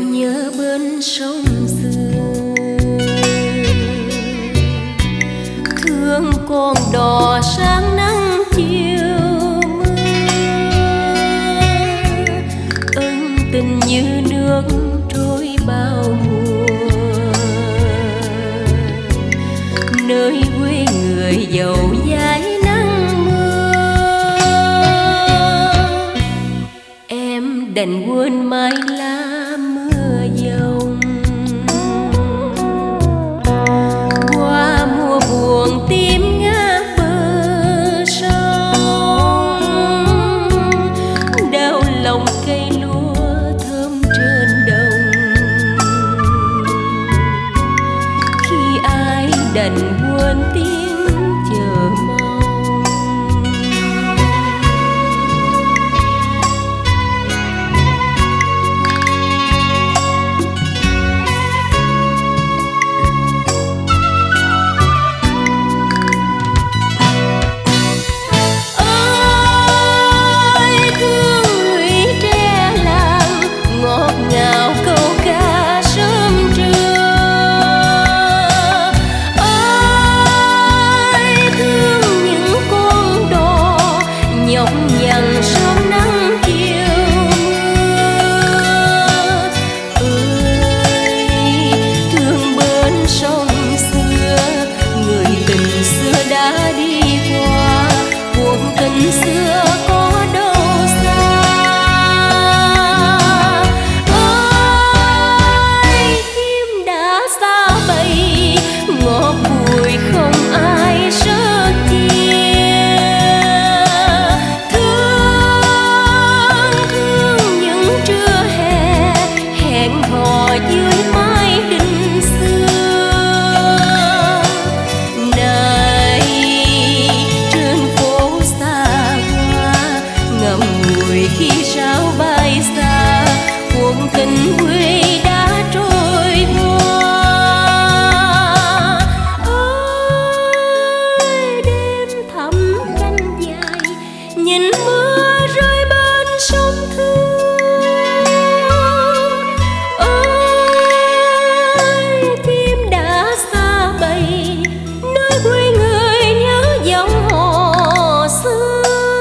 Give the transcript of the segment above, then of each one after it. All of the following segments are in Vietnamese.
nhớ bên sông xưa, thương con đò sáng nắng chiều mưa, ân tình như nước trôi bao mùa, nơi quê người giàu dãi nắng mưa. Em đành quên mái lá mưa dòng, qua mùa buồn tim ngát bờ sông, đau lòng cây lúa thơm trên đồng, khi ai đành quên tiếng chờ mong. Xưa có đâu xa, ơi chim đã xa bay, ngọt bùi không ai sớt chia. Thương những trưa hè hẹn hò dưới mái đình xưa. Này trên phố xa ngậm ngùi khi sao bay xa, cuộc tình quê đã trôi qua. Ôi đêm thẳm canh dài, nhìn mưa rơi bên sông Thương. Ôi tim đã xa bay, nơi quê người nhớ dòng hò xưa.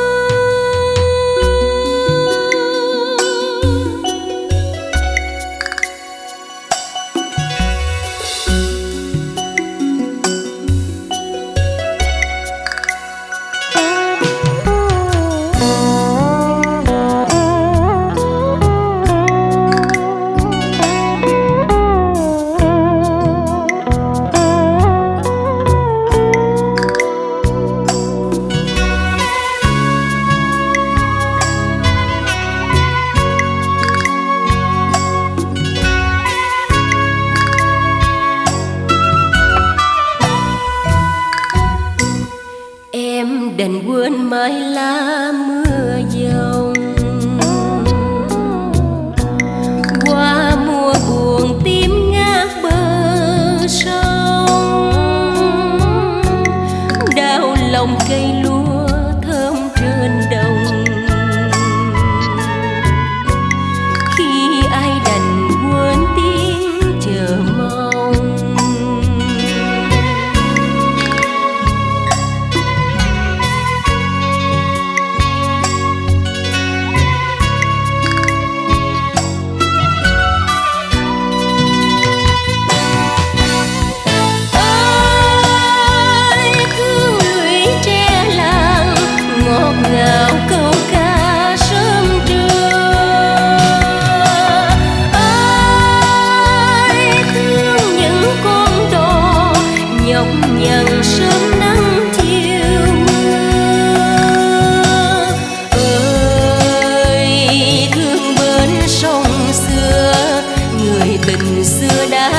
Em đành quên mái lá mưa dòng, qua mùa buồn tim ngát bờ sông, đau lòng cây lúa thơm trên đồng, khi ai đành quên tiếng chờ mong. Nhận sớm nắng chiều mưa, ơi thương bên sông xưa, người tình xưa đã